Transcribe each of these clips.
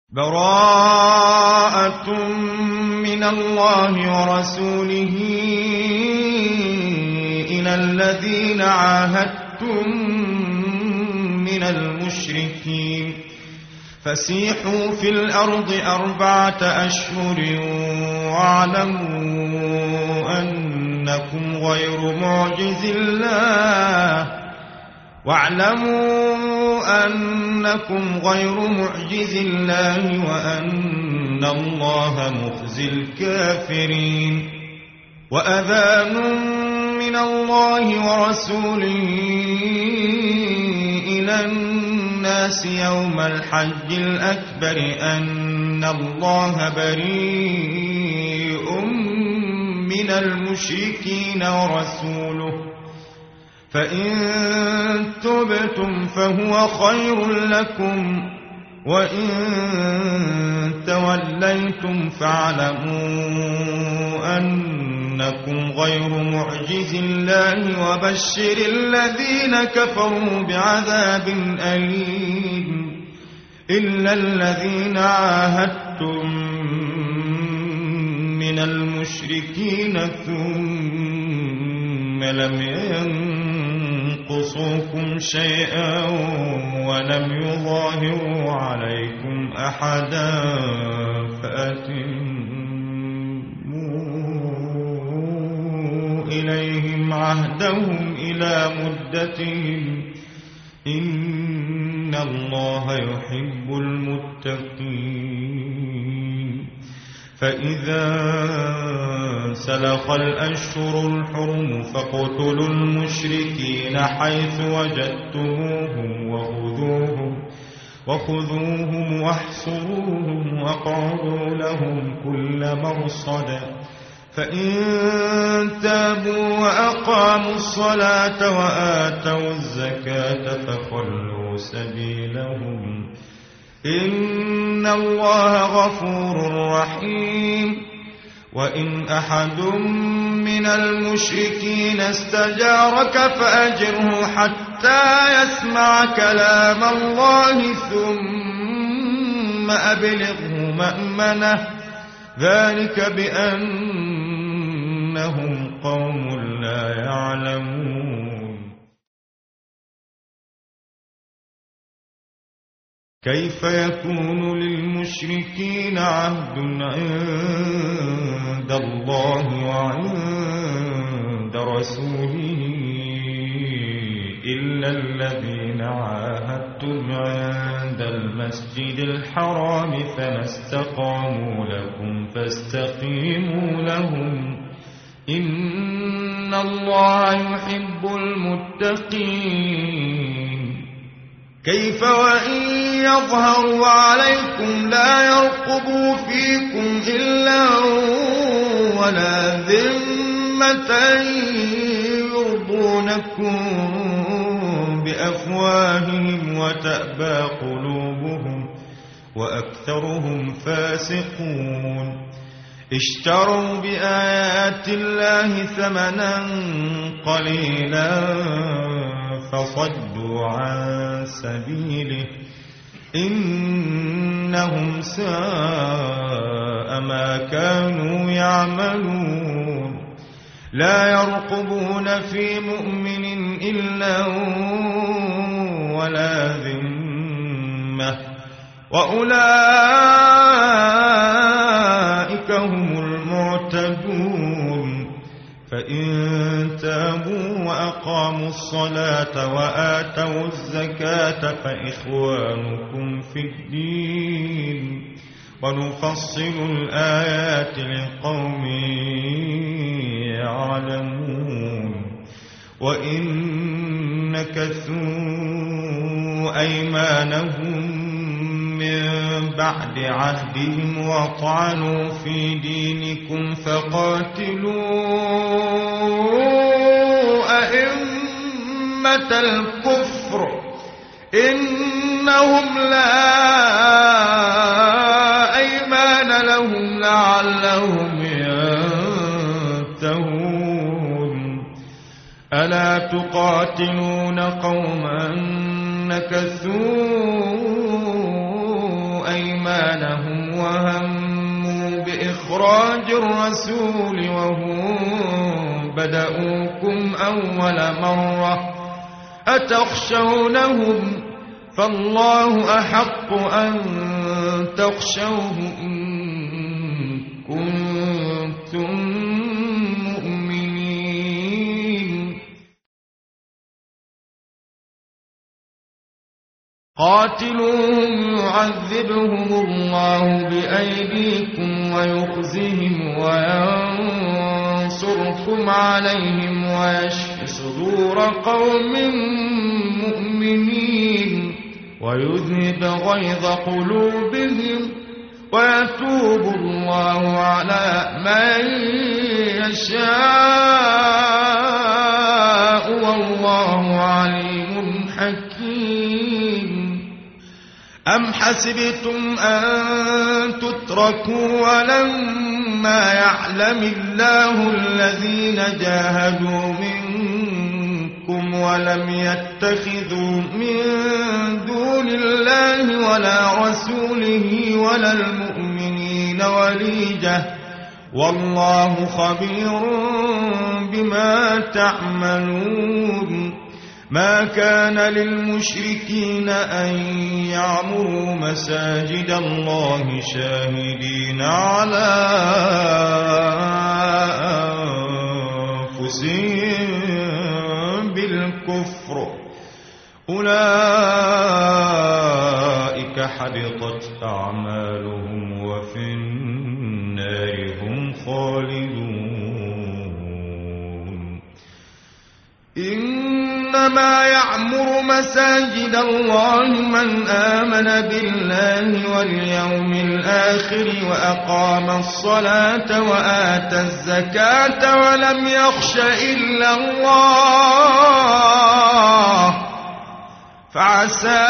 براءة من الله ورسوله إلى الذين عاهدتم من المشركين فسيحوا في الأرض 4 أشهر واعلموا أنكم غير معجز الله وأن الله مخزي الكافرين وأذان من الله ورسوله إلى الناس يوم الحج الأكبر أن الله بريء من المشركين ورسوله فإن تبتم فهو خير لكم وإن توليتم فاعلموا أنكم غير معجز الله وبشر الذين كفروا بعذاب أليم إلا الذين عاهدتم من المشركين ثم لم ينقصوكم شيئا ولم يظاهروا عليكم أحدا فأتموا إليهم عهدهم إلى مدتهم إن الله يحب المتقين فإذا سلخ الأشهر الحرم فاقتلوا المشركين حيث وجدتموهم وخذوهم واحصروهم واقعدوا لهم كل مرصد فإن تابوا وأقاموا الصلاة وآتوا الزكاة فخلوا سبيلهم إن الله غفور رحيم وإن أحد من المشركين استجارك فأجره حتى يسمع كلام الله ثم أبلغه مأمنه ذلك بأنهم قوم لا يعلمون كيف يكون للمشركين عهد عند الله وعند رسوله إلا الذين عاهدتم عند المسجد الحرام فما استقاموا لكم فاستقيموا لهم إن الله يحب المتقين كيف وإن يظهروا عليكم لا يرقبوا فيكم إلا ولا ذمة يرضونكم بأفواههم وتأبى قلوبهم وأكثرهم فاسقون اشتروا بآيات الله ثمنا قليلا فصدوا عن سبيله إنهم ساء ما كانوا يعملون لا يرقبون في مؤمن إلا ولا ذمة وأولئك هم المعتدون فإن تابوا وأقاموا الصلاة وآتوا الزكاة فإخوانكم في الدين ونفصل الآيات لقوم يعلمون وإن نكثوا أيمانهم من بعد عهدهم وطعنوا في دينكم فقاتلوا أئمة الكفر إنهم لا أيمان لهم لعلهم ينتهون ألا تقاتلون قوما نكثوا أيمانهم الرسول وهم بدؤوكم أول مرة أتخشونهم فالله أحق أن تخشوه إن كنتم مؤمنين قاتلوهم يعذبهم الله بأيديكم ويخزهم وينصركم عليهم ويشف صدور قوم مؤمنين ويذهب غيظ قلوبهم ويتوب الله على من يشاء والله عليم حكيم أم حسبتم أن تتركوا ولما يعلم الله الذين جاهدوا منكم ولم يتخذوا من دون الله ولا رسوله ولا المؤمنين وليجة والله خبير بما تعملون ما كان للمشركين أن يعمروا مساجد الله شاهدين على أنفسهم بالكفر أولئك حبطت أعمالهم وفي النار هم خالدون إنما يعمر مساجد الله من آمن بالله واليوم الآخر وأقام الصلاة وآتى الزكاة ولم يخش إلا الله فعسى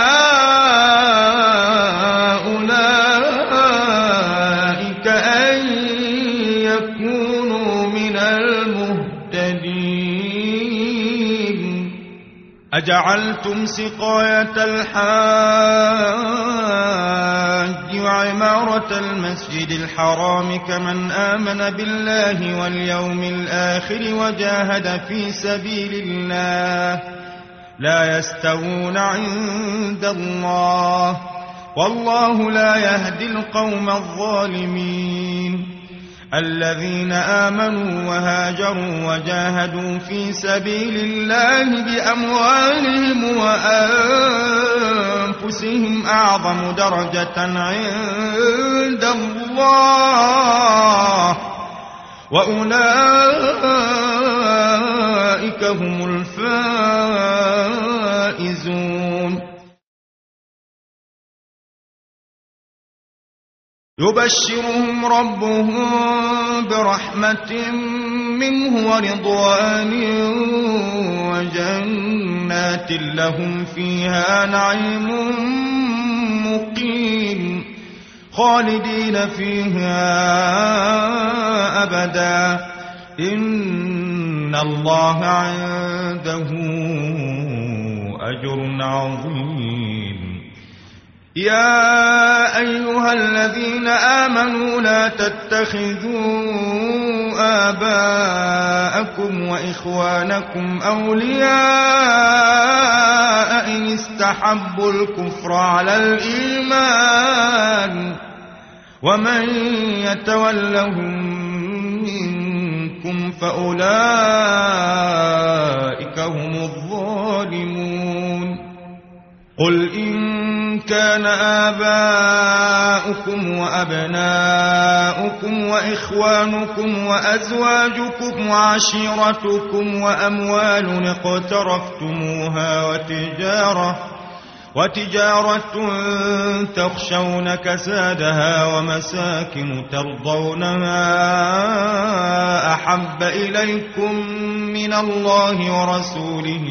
أولئك أن يكونوا من المهتدين أجعلتم سقاية الحاج وعمارة المسجد الحرام كمن آمن بالله واليوم الآخر وجاهد في سبيل الله لا يستوون عند الله والله لا يهدي القوم الظالمين الذين آمنوا وهاجروا وجاهدوا في سبيل الله بأموالهم وأنفسهم أعظم درجة عند الله وأولئك هم الفائزون يبشرهم ربهم برحمة منه ورضوان وجنات لهم فيها نعيم مقيم خالدين فيها أبدا إن الله عنده أجر عظيم يا أيها الذين آمنوا لا تتخذوا آباءكم وإخوانكم أولياء إن استحبوا الكفر على الإيمان ومن يتولهم منكم فأولئك هم الظالمون قل إن كان آباؤكم وأبناؤكم وإخوانكم وأزواجكم وعشيرتكم وأموال اقترفتموها وتجارة تخشون كسادها ومساكن ترضونها أحب إليكم من الله ورسوله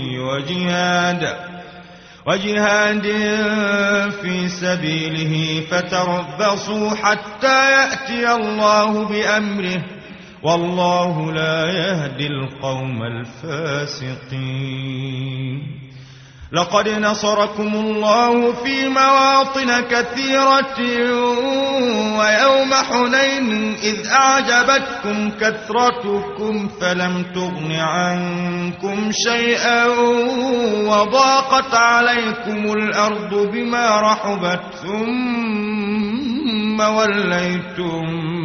وجهاد في سبيله فتربصوا حتى يأتي الله بأمره والله لا يهدي القوم الفاسقين لقد نصركم الله في مواطن كثيرة ويوم حنين إذ أعجبتكم كثرتكم فلم تغن عنكم شيئا وضاقت عليكم الأرض بما رحبت ثم وليتم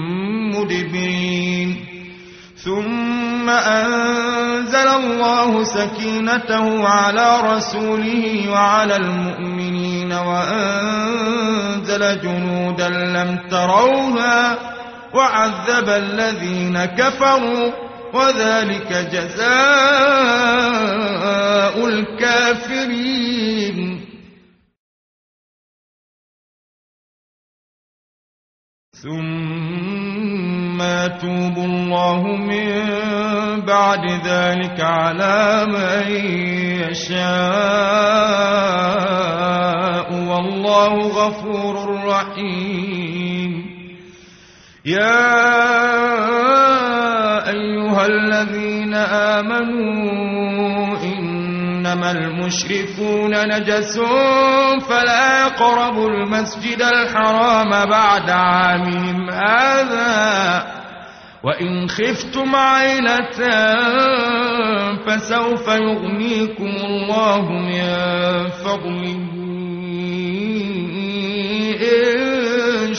مدبرين ثم أنزل الله سكينته على رسوله وعلى المؤمنين وأنزل جنودا لم تروها وعذب الذين كفروا وذلك جزاء الكافرين ثم يتوب الله من بعد ذلك على من يشاء والله غفور رحيم يا أيها الذين آمنوا إنما المشركون نجس فلا يقربوا المسجد الحرام بعد عامهم هذا وإن خفتم عيلة فسوف يغنيكم الله من فضله إن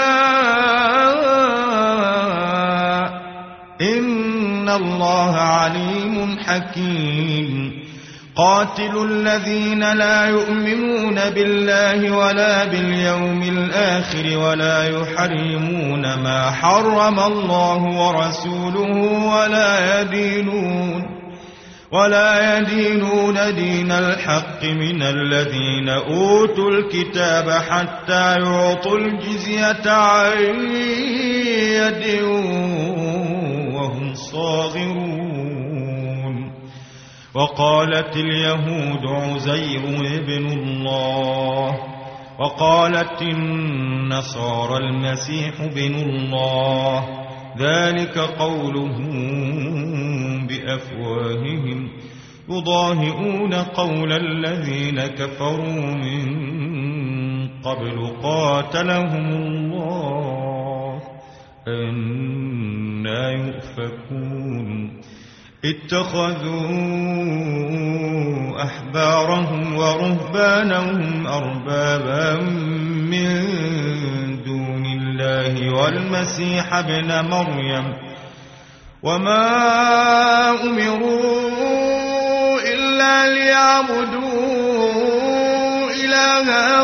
شاء إن الله عليم حكيم قاتلوا الذين لا يؤمنون بالله ولا باليوم الآخر ولا يحرمون ما حرم الله ورسوله ولا يدينون دين الحق من الذين أوتوا الكتاب حتى يعطوا الجزية عن يد وهم صاغرون وقالت اليهود عزير ابن الله وقالت النصارى المسيح ابن الله ذلك قولهم بأفواههم يضاهئون قول الذين كفروا من قبل قاتلهم الله أنى يؤفكون اتخذوا أحبارهم ورهبانهم أربابا من دون الله والمسيح ابن مريم وما أمروا إلا ليعبدوا إلها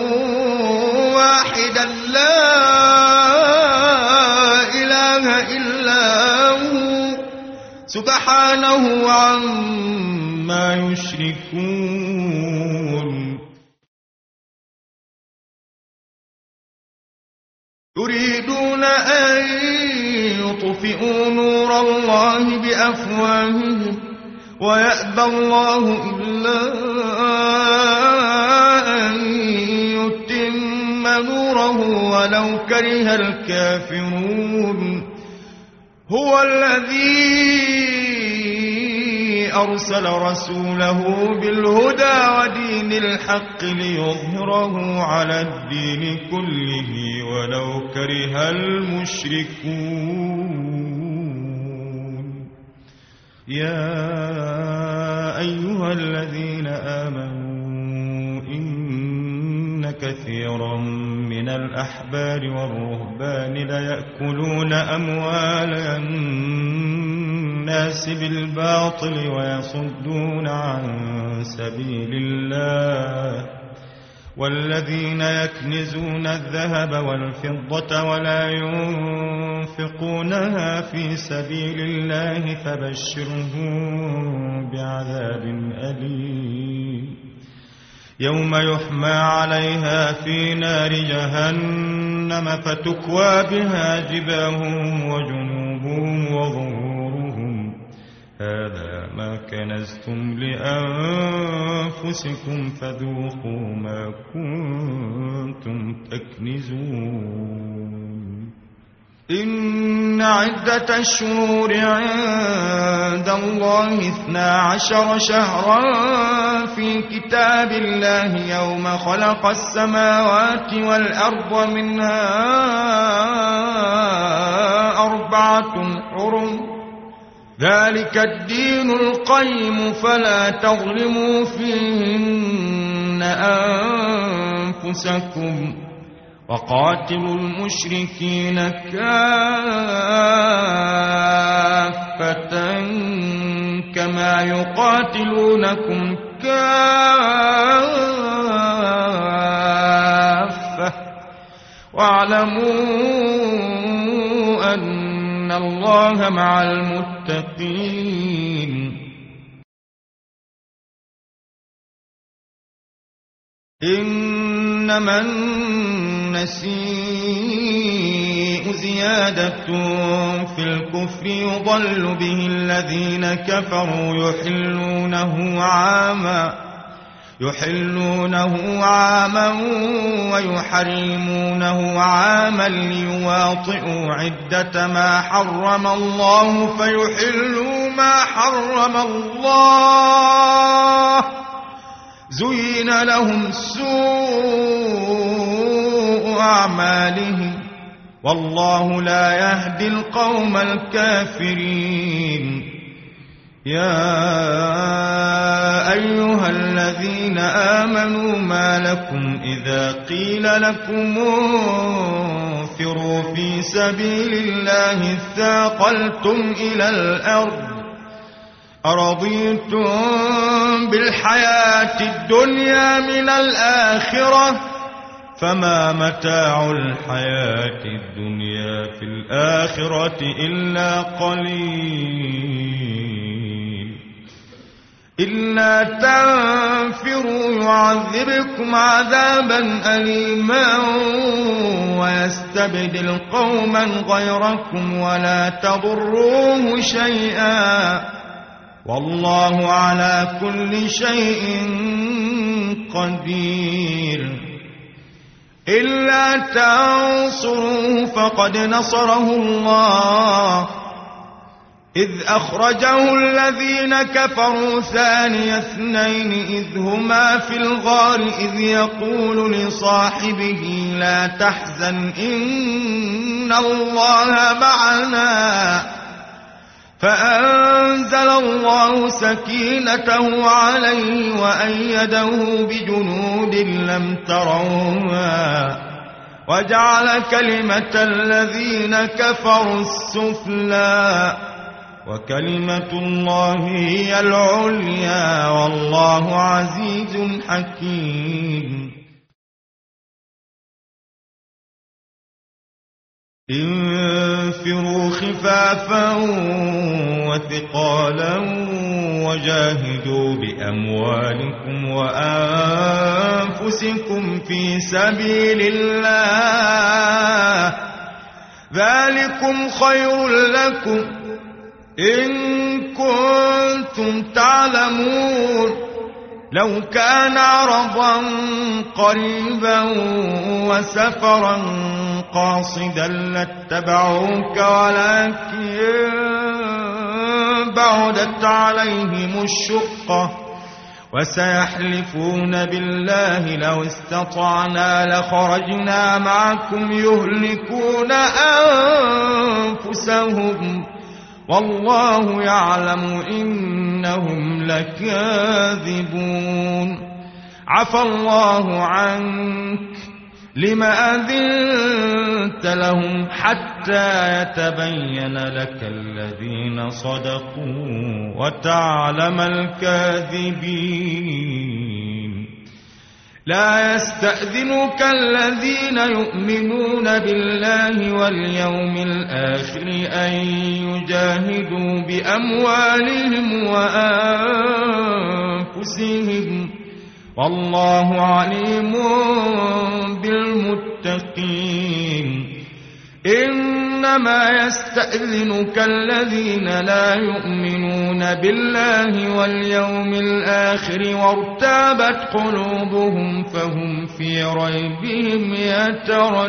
واحدا لا إله إلا هو سبحانه عما يشركون يريدون أن يطفئوا نور الله بأفواههم ويأبى الله إلا أن يتم نوره ولو كره الكافرون هو الذي أرسل رسوله بالهدى ودين الحق ليظهره على الدين كله ولو كره المشركون يا أيها الذين آمنوا إن كثيرا من الأحبار والرهبان ليأكلون أموال الناس بالباطل ويصدون عن سبيل الله والذين يكنزون الذهب والفضة ولا ينفقونها في سبيل الله فبشرهم بعذاب أليم يوم يحمى عليها في نار جهنم فتكوى بها جباههم وجنوبهم وظهورهم هذا ما كنزتم لأنفسكم فذوقوا ما كنتم تكنزون إن عدة الشهور عند الله 12 شهرا في في كتاب الله يوم خلق السماوات والأرض منها 4 حرم ذلك الدين القيم فلا تظلموا فيهن أنفسكم وقاتلوا المشركين كافة كما يقاتلونكم كافة واعلموا أن الله مع المتقين إنما النسيء زيادة في الكفر يضل به الذين كفروا يحلونه عاما ويحرمونه عاما ليواطئوا عدة ما حرم الله فيحلوا ما حرم الله زين لهم سوء أعمالهم والله لا يهدي القوم الكافرين يا أيها الذين آمنوا ما لكم إذا قيل لكم انفروا في سبيل الله اثاقلتم إلى الأرض أرضيتم بالحياة الدنيا من الآخرة فما متاع الحياة الدنيا في الآخرة إلا قليل إلا تنفروا يعذبكم عذابا أليما ويستبدل قوما غيركم ولا تضروه شيئا والله على كل شيء قدير إلا تنصروه فقد نصره الله إذ أخرجه الذين كفروا ثاني اثنين إذ هما في الغار إذ يقول لصاحبه لا تحزن إن الله معنا فأنزل الله سكينته عليه وأيده بجنود لم تروها وجعل كلمة الذين كفروا السفلى وكلمة الله هي العليا والله عزيز حكيم انفروا خفافا وثقالا وجاهدوا بأموالكم وأنفسكم في سبيل الله ذلكم خير لكم إن كنتم تعلمون لو كان عرضا قريبا وسفرا قاصدا لاتبعوك ولكن بعدت عليهم الشقة وسيحلفون بالله لو استطعنا لخرجنا معكم يهلكون أنفسهم والله يعلم إنهم لكاذبون عفى الله عنك لم أذنت لهم حتى يتبين لك الذين صدقوا وتعلم الكاذبين لا يستأذنك الذين يؤمنون بالله واليوم الآخر أن يجاهدوا بأموالهم وأنفسهم والله عليم بالمتقين إنما يستأذنك الذين لا يؤمنون بالله واليوم الآخر وارتابت قلوبهم فهم في ريبهم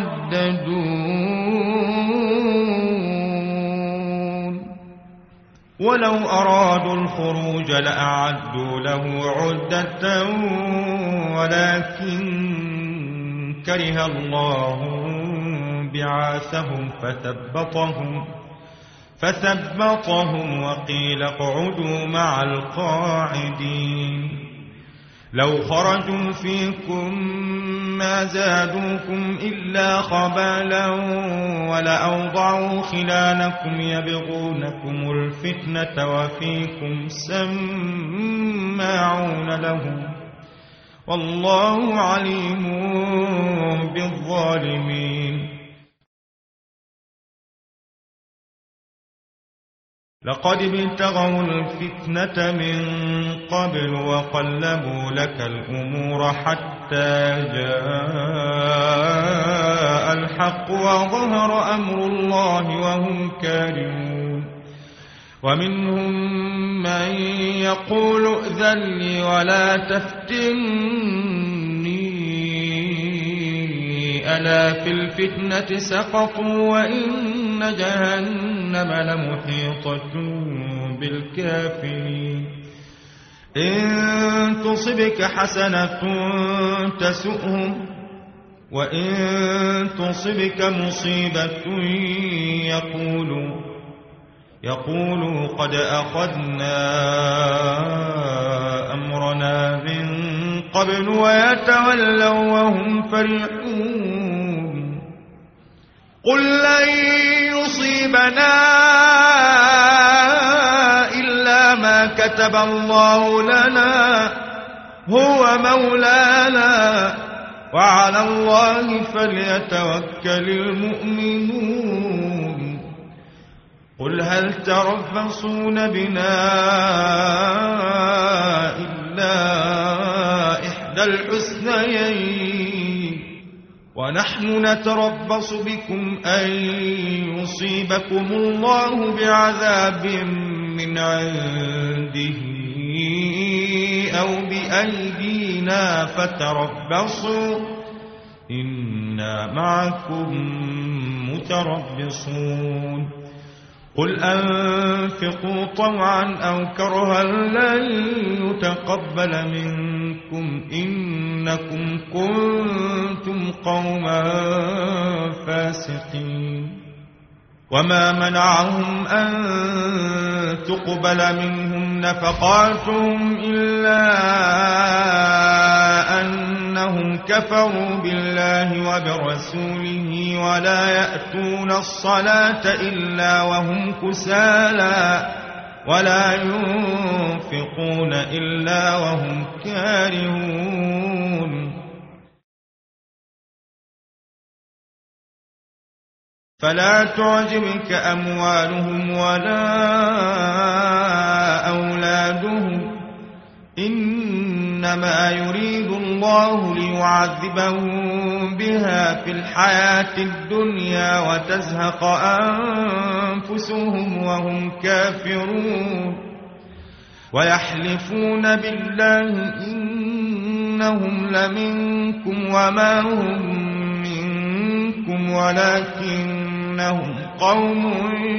يترددون ولو أرادوا الخروج لأعدوا له عدة ولكن كره الله بعاثهم فثبطهم وقيل اقعدوا مع القاعدين. لو خرجوا فيكم ما زادوكم إلا خبالا ولأوضعوا خلالكم يبغونكم الفتنة وفيكم سماعون لهم والله عليم بالظالمين. لقد ابتغوا الفتنة من قبل وقلبوا لك الأمور حتى جاء الحق وظهر أمر الله وهم كارهون. ومنهم من يقول ائذن لي ولا تفتني ألا في الفتنة سقطوا وإن جهنم لمحيطة بالكافرين. إن تصبك حسنة تسؤهم وإن تصبك مصيبة يقولوا قد أخذنا أمرنا من قبل ويتولوا وهم فرحون. قل لن يصيبنا إلا ما كتب الله لنا هو مولانا وعلى الله فليتوكل المؤمنون. قل هل تربصون بنا إلا إحدى الحسنيين ونحن نتربص بكم أن يصيبكم الله بعذاب من عنده أو بأيدينا فتربصوا إنا معكم متربصون. قل أنفقوا طوعا أو كرها لن يتقبل منكم إنكم كنتم قوما فاسقين. وما منعهم أن تقبل منهم نفقاتهم إلا أنهم كفروا بالله وبرسوله ولا يأتون الصلاة إلا وهم كسالى ولا ينفقون إلا وهم كارهون. فلا تعجبك أموالهم ولا أولادهم إنما يريد الله ليعذبهم بها في الحياة الدنيا وتزهق أنفسهم وهم كافرون. ويحلفون بالله إنهم لمنكم وما هم منكم ولكنهم قوم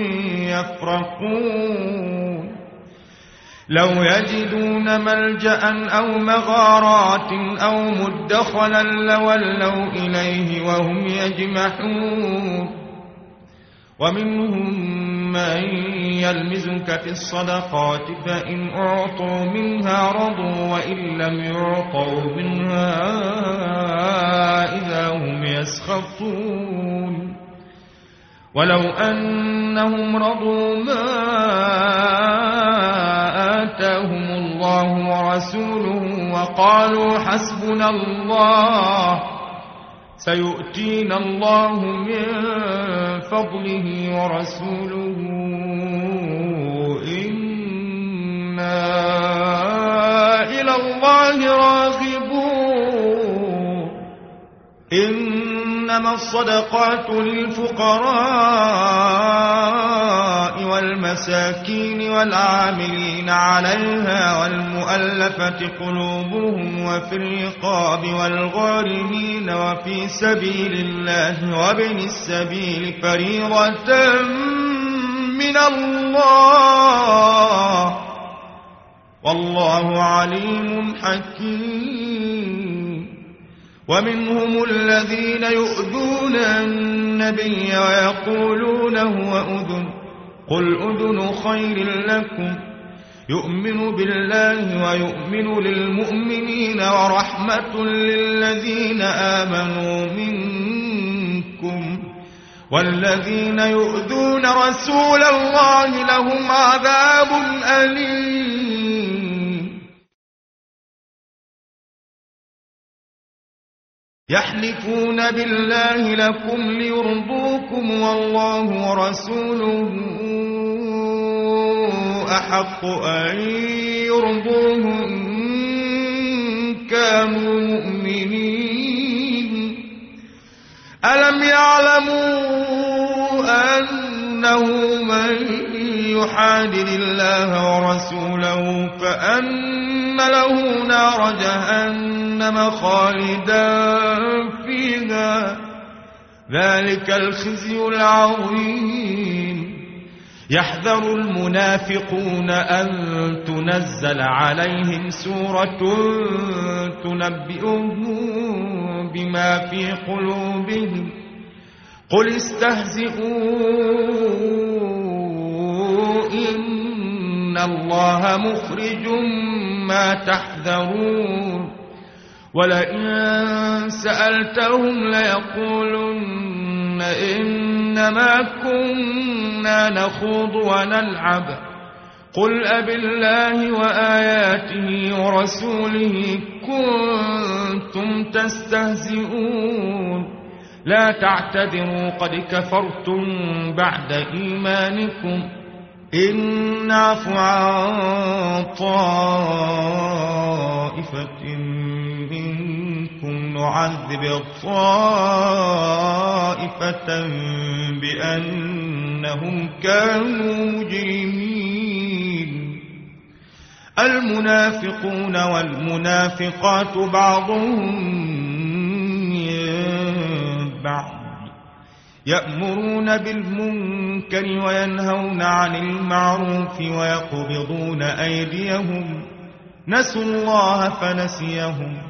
يفرقون. لو يجدون ملجأ أو مغارات أو مدخلا لولوا إليه وهم يجمحون. ومنهم من يلمزك في الصدقات فإن أعطوا منها رضوا وإن لم يعطوا منها إذا هم يسخطون. ولو أنهم رضوا ما آتاهم الله ورسوله وقالوا حسبنا الله سيؤتينا الله من فضله ورسوله إنا إلى الله راغبون. إنما الصدقات للفقراء والمساكين والعاملين عليها والمؤلفة قلوبهم وفي الرقاب والغارمين وفي سبيل الله وابن السبيل فريضة من الله والله عليم حكيم. ومنهم الذين يؤذون النبي ويقولون هو أذن قل أذن خير لكم يؤمن بالله ويؤمن للمؤمنين ورحمة للذين آمنوا منكم والذين يؤذون رسول الله لهم عذاب أليم. يحلفون بالله لكم ليرضوكم والله ورسوله أحق أن يرضوه إن كانوا مؤمنين. ألم يعلموا أنه من يحادد الله ورسوله فأن له نار جهنم خالدا فيها ذلك الخزي العظيم. يحذر المنافقون أن تنزل عليهم سورة تنبئهم بما في قلوبهم قل استهزئوا إن الله مخرج ما تحذرون. ولئن سألتهم ليقولن إنما كنا نخوض ونلعب قل أبالله وآياته ورسوله كنتم تستهزئون لا تعتذروا قد كفرتم بعد إيمانكم إن نعف عن طائفة منكم نعذب طائفة بأنهم كانوا مجرمين. المنافقون والمنافقات بعضهم من بعض يأمرون بالمنكر وينهون عن المعروف ويقبضون أيديهم نسوا الله فنسيهم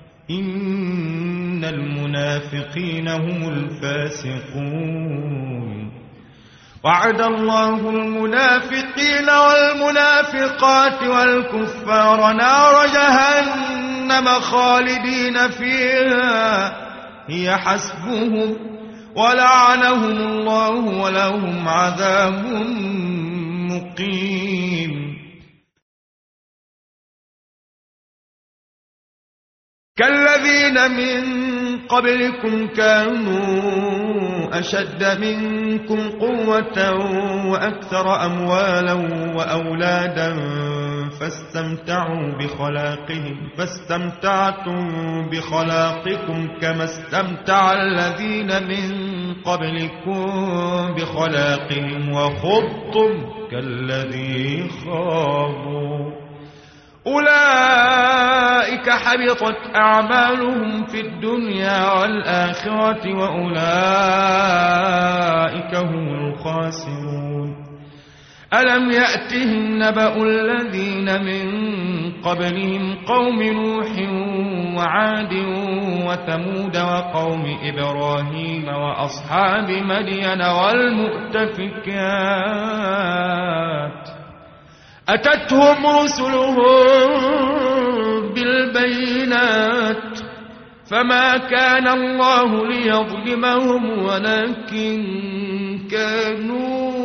إن المنافقين هم الفاسقون. وعد الله المنافقين والمنافقات والكفار نار جهنم خالدين فيها هي حسبهم ولعنهم الله ولهم عذاب مقيم. كالذين من قبلكم كانوا أشد منكم قوة وأكثر أموالا وأولادا فاستمتعتم بخلاقكم كما استمتع الذين من قبلكم بخلاقهم وخضتم كالذي خاضوا أولئك حبطت أعمالهم في الدنيا والآخرة وأولئك هم الخاسرون. ألم يأتهم نبأ الذين من قبلهم قوم نوح وعاد وثمود وقوم إبراهيم وأصحاب مدين والمؤتفكات أتتهم رسلهم بالبينات فما كان الله ليظلمهم ولكن كانوا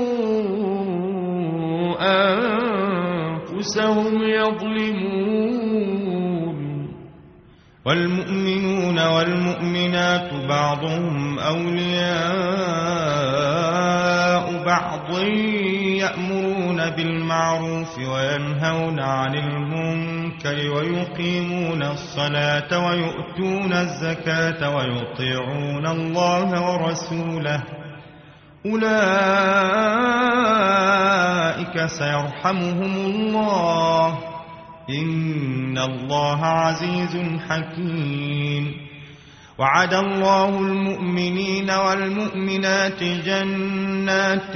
أنفسهم يظلمون. والمؤمنون والمؤمنات بعضهم أولياء بعض يأمرون بالمعروف وينهون عن المنكر ويقيمون الصلاة ويؤتون الزكاة ويطيعون الله ورسوله أولئك سيرحمهم الله إن الله عزيز حكيم. وعد الله المؤمنين والمؤمنات جنات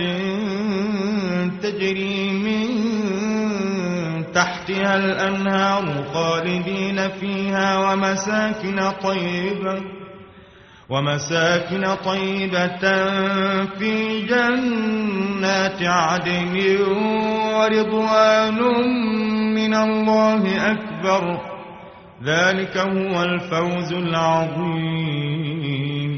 تجري من تحتها الأنهار خالدين فيها ومساكن طيبة في جنات عدن ورضوان من الله أكبر ذلك هو الفوز العظيم.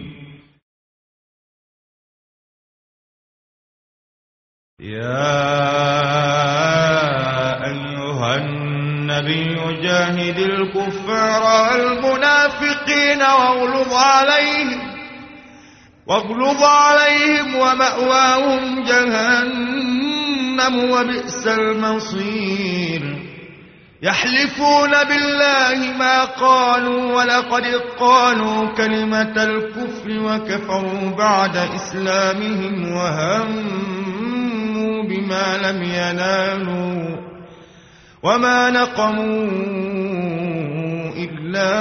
يا أيها النبي جاهد الكفار والمنافقين واغلظ عليهم ومأواهم جهنم وبئس المصير. يحلفون بالله ما قالوا ولقد قالوا كلمة الكفر وكفروا بعد إسلامهم وهموا بما لم ينالوا وما نقموا إلا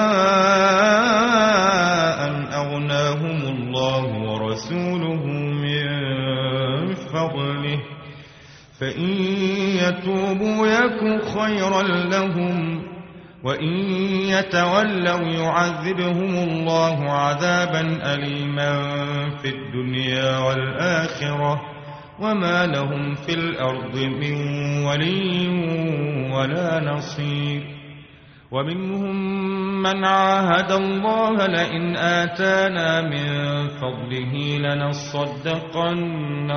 أن أغناهم الله ورسوله من فضله فإن يتوبوا يك خيرا لهم وإن يتولوا يعذبهم الله عذابا أليما في الدنيا والآخرة وما لهم في الأرض من ولي ولا نصير. ومنهم من عاهد الله لئن آتانا من فضله لنصدقن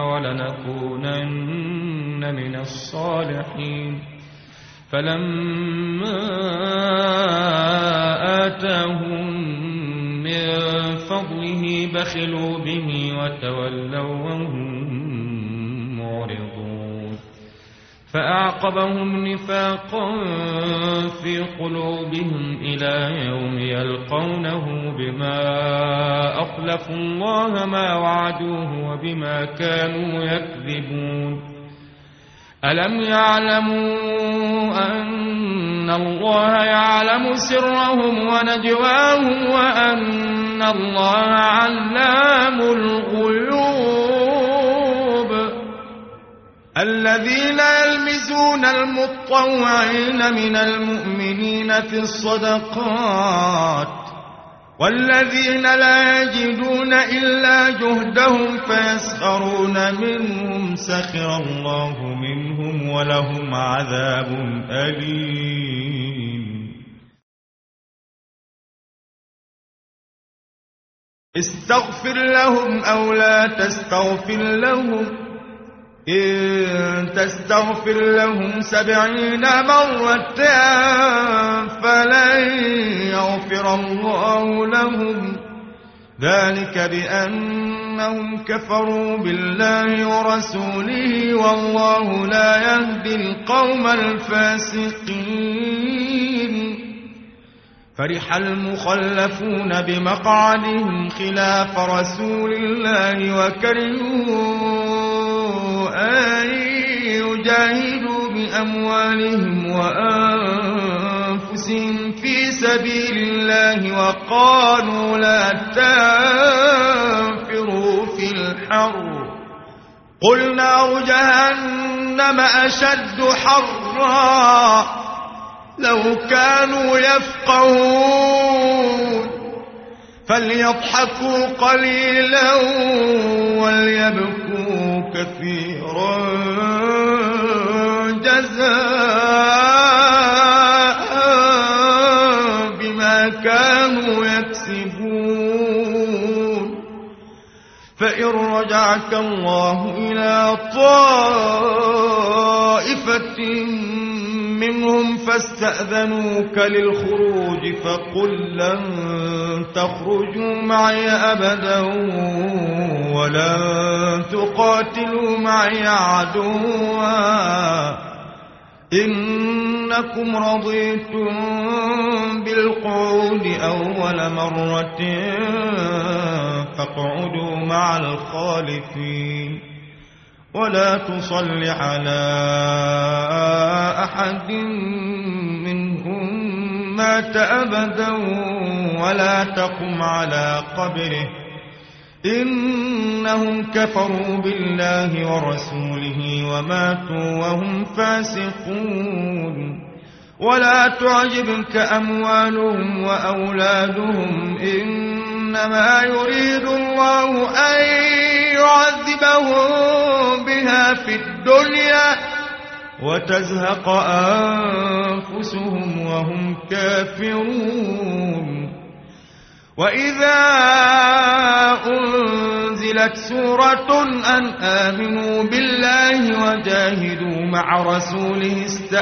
ولنكونن من الصالحين فلما آتاهم من فضله بخلوا به وتولوا وهم معرضون فأعقبهم نفاقا في قلوبهم إلى يوم يلقونه بما أخلفوا الله ما وعدوه وبما كانوا يكذبون. ألم يعلموا أن الله يعلم سرهم ونجواهم وأن الله علام الغيوب. الذين يلمزون المطوعين من المؤمنين في الصدقات والذين لا يجدون إلا جهدهم فيسخرون منهم سخر الله منهم ولهم عذاب أليم. استغفر لهم أو لا تستغفر لهم إن تستغفر لهم 70 مرة فلن يغفر الله لهم ذلك بأنهم كفروا بالله ورسوله والله لا يهدي القوم الفاسقين. فرح المخلفون بمقعدهم خلاف رسول الله وكرهوا أن يجاهدوا بأموالهم وأنفسهم في سبيل الله وقالوا لا تنفروا في الحر قل نار جهنم أشد حرا لو كانوا يفقهون فليضحكوا قليلا وليبكوا كثيرا جزاء بما كانوا يكسبون. فإن رجعك الله إلى طائفة منهم فاستأذنوك للخروج فقل لن تخرجوا معي أبدا ولن تقاتلوا معي عدوا إنكم رضيتم بالقعود أول مرة فاقعدوا مع الخالفين ولا تصل على أحد منهم مات أبدا ولا تقم على قبره إنهم كفروا بالله ورسوله وماتوا وهم فاسقون ولا تعجبك أموالهم وأولادهم إنما يريد الله أن يعذبهم بها في الدنيا وتزهق أنفسهم وهم كافرون وإذا أنزلت سورة أن آمنوا بالله وجاهدوا مع رسوله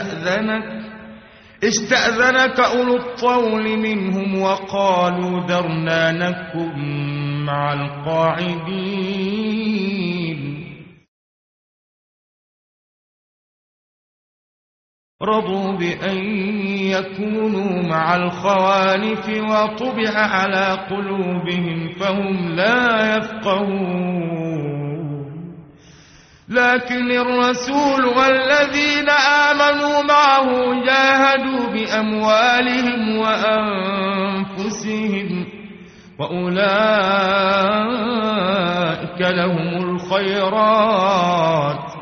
استأذنك أولو الطول منهم وقالوا ذرنا نكن مع القاعدين رضوا بأن يكونوا مع الخوالف وطبع على قلوبهم فهم لا يفقهون لكن الرسول والذين آمنوا معه جاهدوا بأموالهم وأنفسهم وأولئك لهم الخيرات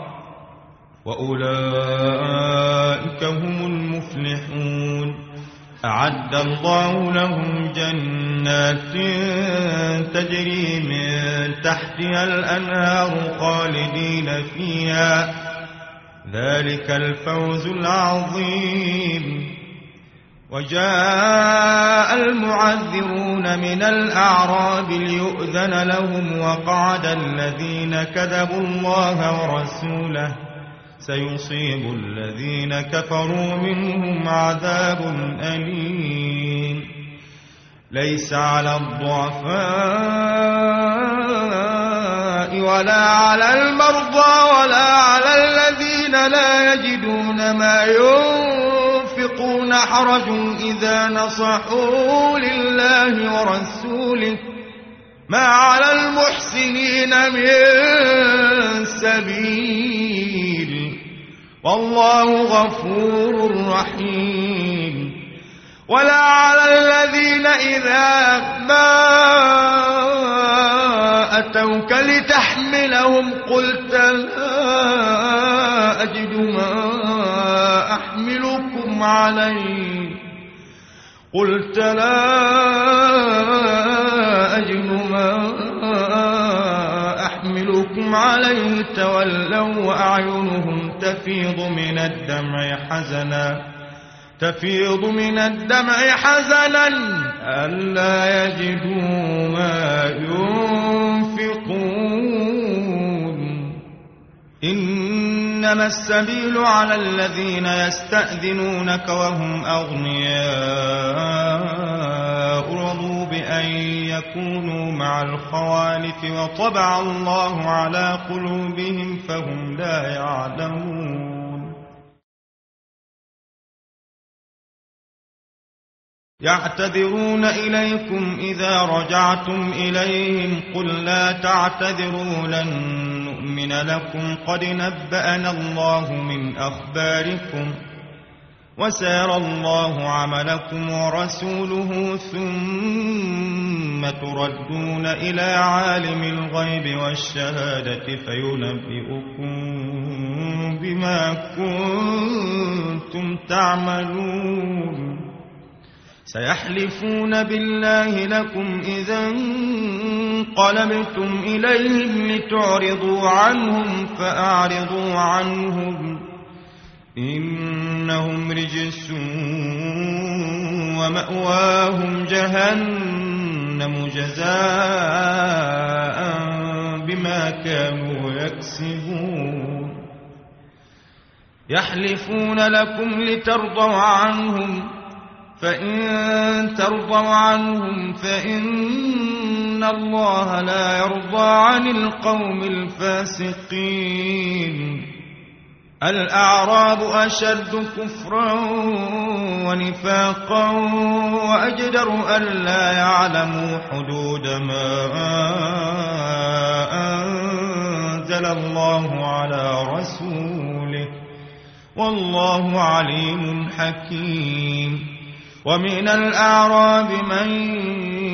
وأولئك هم المفلحون أعد الله لهم جنات تجري من تحتها الأنهار خالدين فيها ذلك الفوز العظيم وجاء المعذرون من الأعراب ليؤذن لهم وقعد الذين كذبوا الله ورسوله سيصيب الذين كفروا منهم عذاب أليم ليس على الضعفاء ولا على المرضى ولا على الذين لا يجدون ما ينفقون حرج إذا نصحوا لله ورسوله ما على المحسنين من سبيل والله غفور رحيم ولا على الذين إذا ما أتوك لتحملهم قلت لا أجد ما أحملكم عليه تولوا وأعينهم تفيض من الدمع حزنا ألا يجدوا ما ينفقون إنما السبيل على الذين يستأذنونك وهم أغنياء رضوا بأن يكونوا مع الخوالف وطبع الله على قلوبهم فهم لا يعلمون يعتذرون إليكم إذا رجعتم إليهم قل لا تعتذروا لن نؤمن لكم قد نبأنا الله من أخباركم وسيرى الله عملكم ورسوله ثم تردون إلى عالم الغيب والشهادة فينبئكم بما كنتم تعملون سيحلفون بالله لكم إذا انقلبتم إليهم لتعرضوا عنهم فأعرضوا عنهم إنهم رجس ومأواهم جهنم جزاء بما كانوا يكسبون يحلفون لكم لترضوا عنهم فإن ترضوا عنهم فإن الله لا يرضى عن القوم الفاسقين الأعراب أشد كفرا ونفاقا وأجدر ألا يعلموا حدود ما أنزل الله على رسوله والله عليم حكيم ومن الأعراب من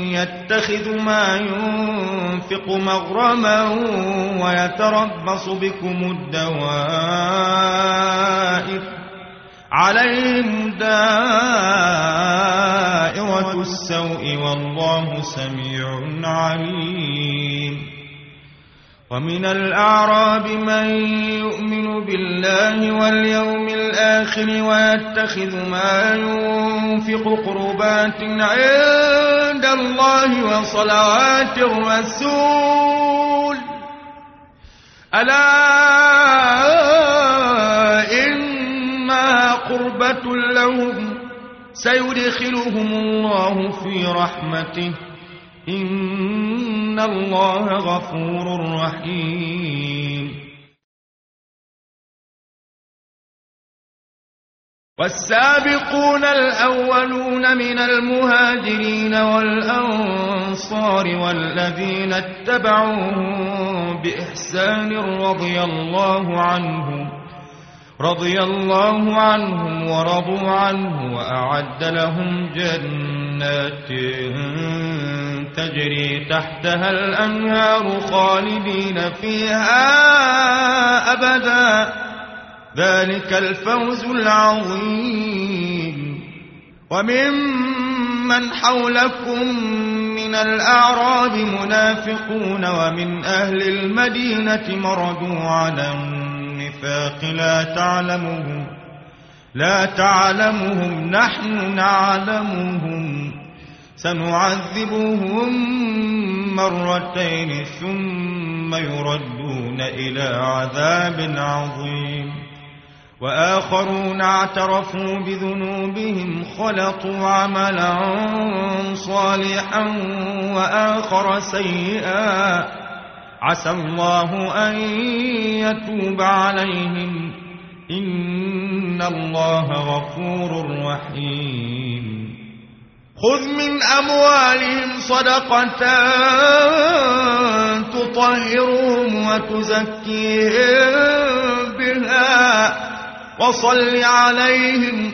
يتخذ ما ينفق مغرما ويتربص بكم الدوائر عليهم دائرة السوء والله سميع عليم ومن الأعراب من يؤمن بالله واليوم الآخر ويتخذ ما ينفق قربات عند الله وصلوات الرسول ألا إنها قربة لهم سيدخلهم الله في رحمته إن الله غفور رحيم والسابقون الأولون من المهاجرين والأنصار والذين اتبعوهم بإحسان رضي الله عنهم ورضوا عنه وأعد لهم جنات تجري تحتها الأنهار خالدين فيها أبدا ذلك الفوز العظيم وممن حولكم من الأعراب منافقون ومن أهل المدينة مردوا على النفاق لا تعلمهم نحن نعلمهم سنعذبهم مرتين ثم يردون إلى عذاب عظيم وآخرون اعترفوا بذنوبهم خلطوا عملا صالحا وآخر سيئا عسى الله أن يتوب عليهم إن الله غفور رحيم خذ من أموالهم صدقة تطهرهم وتزكيهم بها وصل عليهم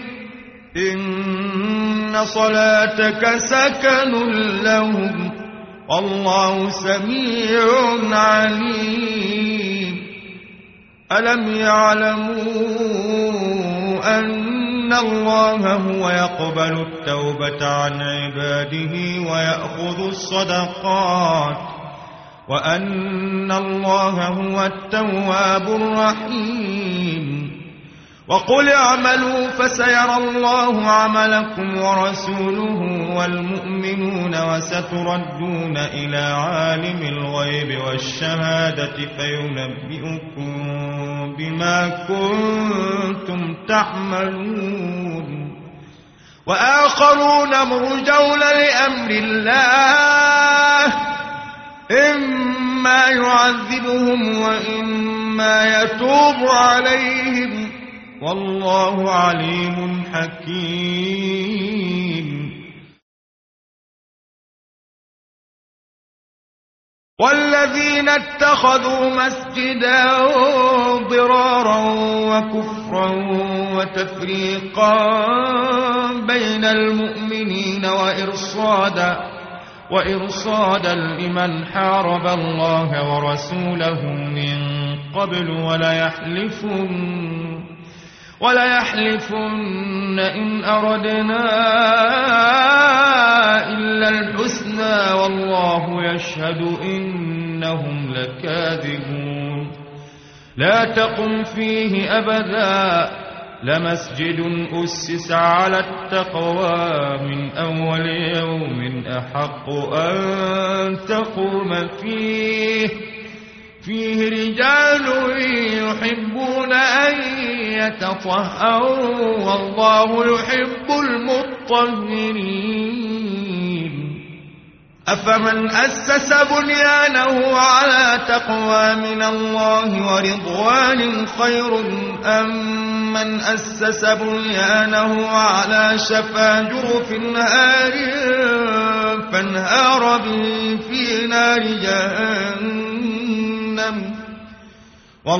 إن صلاتك سكن لهم والله سميع عليم ألم يعلموا أن الله هو يقبل التوبة عن عباده ويأخذ الصدقات وأن الله هو التواب الرحيم وقل اعملوا فسيرى الله عملكم ورسوله والمؤمنون وستردون إلى عالم الغيب والشهادة فينبئكم بما كنتم تعملون وآخرون مرجون لأمر الله إما يعذبهم وإما يتوب عليهم والله عليم حكيم والذين اتخذوا مسجدا ضرارا وكفرا وتفريقا بين المؤمنين وإرصادا لمن حارب الله ورسوله من قبل وليحلفن إن أردنا إلا الحسنى والله يشهد إنهم لكاذبون لا تقم فيه أبدا لمسجد أسس على التقوى من أول يوم أحق أن تقوم فيه رجال يحبون أن يتطهروا والله يحب المطهرين أفمن أسس بنيانه على تقوى من الله ورضوان خير أم من أسس بنيانه على شفا جرف نهار فانهار به في نار جهنم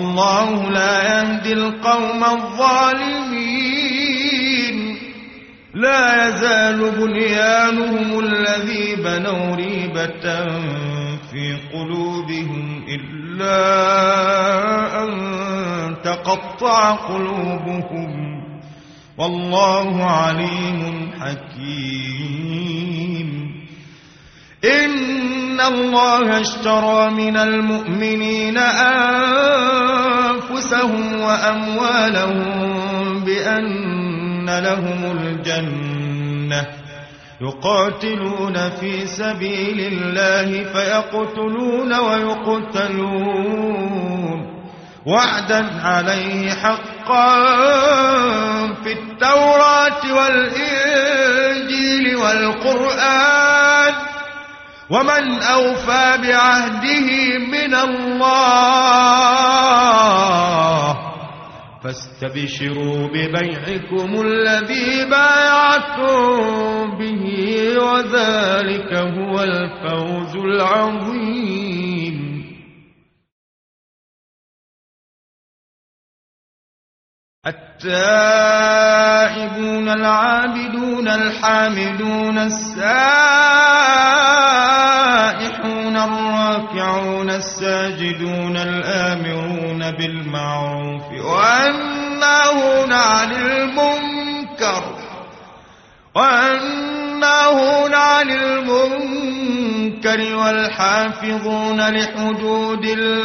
والله لا يهدي القوم الظالمين لا يزال بنيانهم الذي بنوا ريبة في قلوبهم إلا أن تقطع قلوبهم والله عليم حكيم. إن الله اشترى من المؤمنين أنفسهم وأموالهم بأن لهم الجنة يقاتلون في سبيل الله فيقتلون ويقتلون وعدا عليه حقا في التوراة والإنجيل والقرآن ومن أوفى بعهده من الله فاستبشروا ببيعكم الذي بايعتم به وذلك هو الفوز العظيم. التائبون العابدون الحامدون السائحون الراكعون الساجدون الآمرون بالمعروف والناهون عن المنكر والحافظون لحدود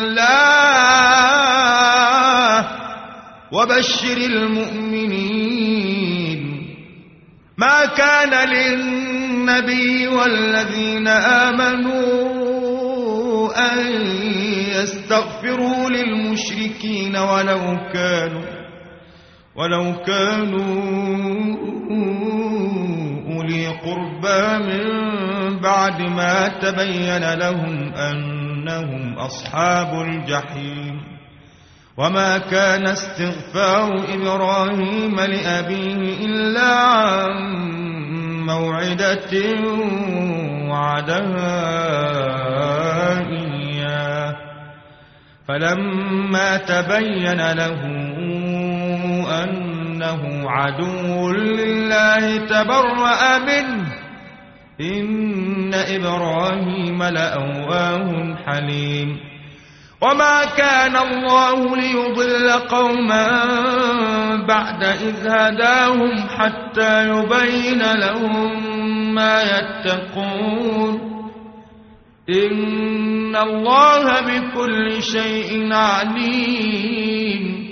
الله وبشر المؤمنين. ما كان للنبي والذين آمنوا أن يستغفروا للمشركين ولو كانوا أولي قربى من بعد ما تبين لهم أنهم أصحاب الجحيم. وما كان استغفار إبراهيم لأبيه إلا عن موعدة وعدها إياه فلما تبين له أنه عدو لله تبرأ منه إن إبراهيم لأواه حليم. وما كان الله ليضل قوما بعد إذ هداهم حتى يبين لهم ما يتقون إن الله بكل شيء عليم.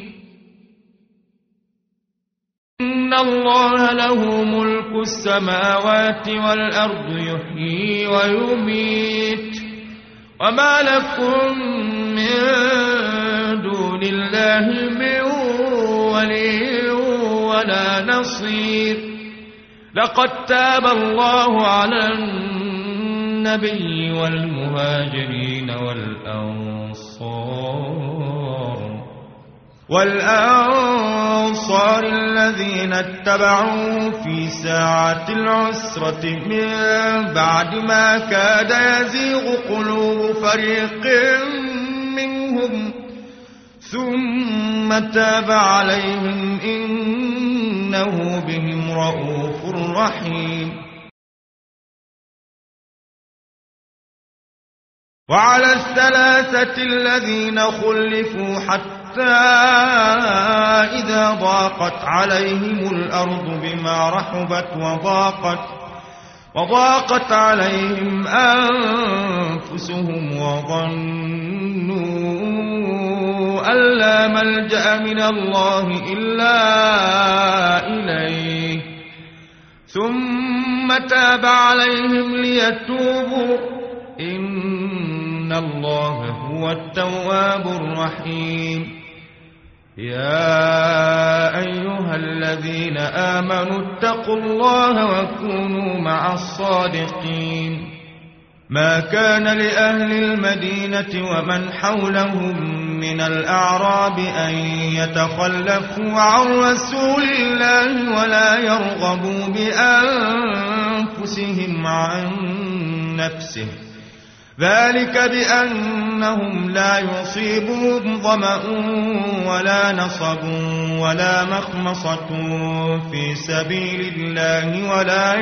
إن الله له ملك السماوات والأرض يحيي ويميت وما لكم من دون الله من ولي ولا نصير. لقد تاب الله على النبي والمهاجرين والأنصار الذين اتبعوا في ساعة العسرة من بعد ما كاد يزيغ قلوب فريق منهم ثم تاب عليهم إنه بهم رءوف رحيم. وعلى الثلاثة الذين خلفوا حتى إذا ضاقت عليهم الأرض بما رحبت وضاقت عليهم أنفسهم وظنوا أن لا ملجأ من الله إلا إليه ثم تاب عليهم ليتوبوا إن الله هو التواب الرحيم. يا أيها الذين آمنوا اتقوا الله وكونوا مع الصادقين. ما كان لأهل المدينة ومن حولهم من الأعراب أن يتخلفوا عن رسول الله ولا يرغبوا بأنفسهم عن نفسه ذلك بأنهم لا يصيبهم ظمأ ولا نصب ولا مخمصة في سبيل الله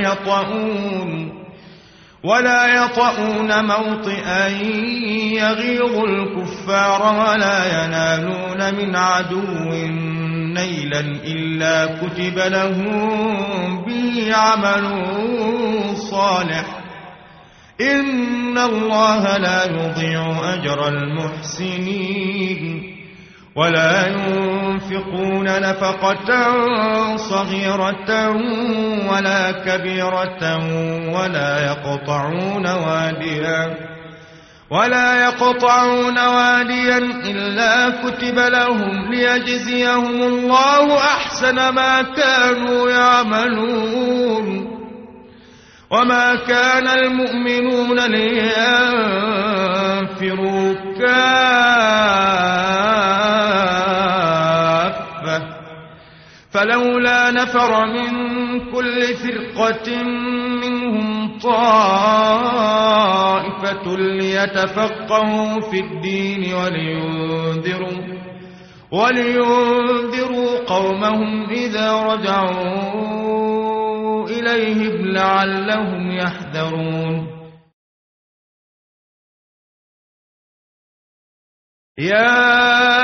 ولا يطؤون موطئا يغيظ الكفار ولا ينالون من عدو نيلا إلا كتب لهم به عمل صالح إن الله لا يضيع أجر المحسنين ولا ينفقون نفقة صغيرة ولا كبيرة ولا يقطعون واديا إلا كتب لهم ليجزيهم الله أحسن ما كانوا يعملون وما كان المؤمنون لينفروا كافة فلولا نفر من كل فرقة منهم طائفة ليتفقهوا في الدين ولينذروا قومهم إذا رجعوا إليهم لعلهم يحذرون يا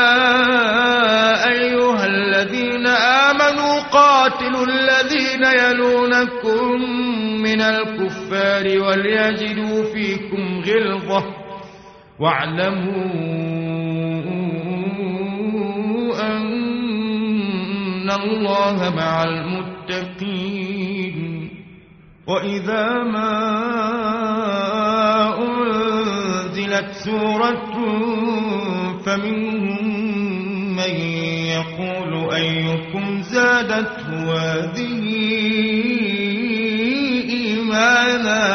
أيها الذين آمنوا قاتلوا الذين يلونكم من الكفار وليجدوا فيكم غلظة واعلموا أن الله مع المتقين وإذا ما أنزلت سورة فمنهم من يقول أيكم زادته هذه إيمانا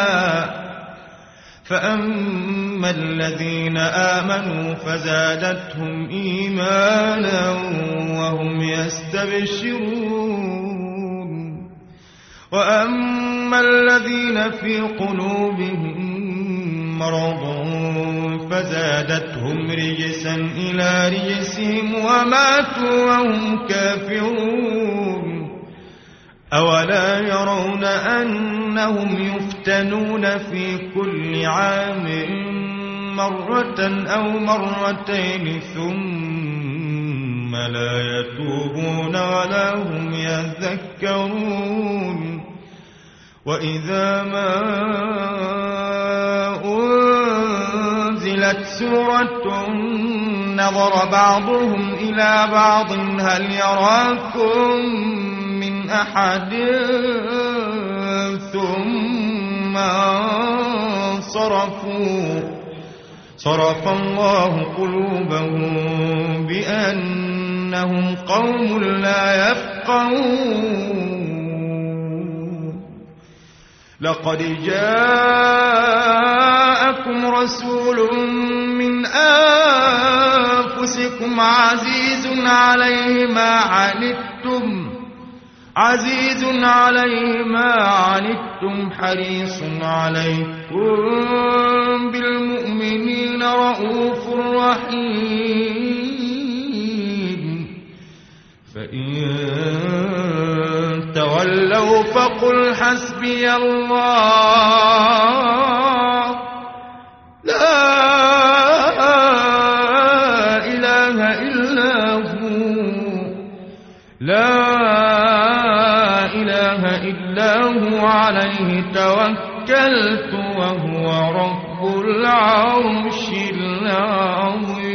فأما الذين آمنوا فزادتهم إيمانا وهم يستبشرون وأما الذين في قلوبهم مرض فزادتهم رجسا إلى رجسهم وماتوا وهم كافرون أولا يرون أنهم يفتنون في كل عام مرة أو مرتين ثم لا يتوبون ولا هم يذكرون وإذا ما أنزلت سورة نظر بعضهم إلى بعض هل يراكم من أحد ثم صرف الله قلوبهم بأنهم قوم لا يفقهون لقد جاءكم رسول من أنفسكم عزيز عليه ما عنتم حريص عليكم بالمؤمنين رؤوف رحيم فإن تولوا فقل حسبي الله لا إله إلا هو عليه توكلت وهو رب العرش العظيم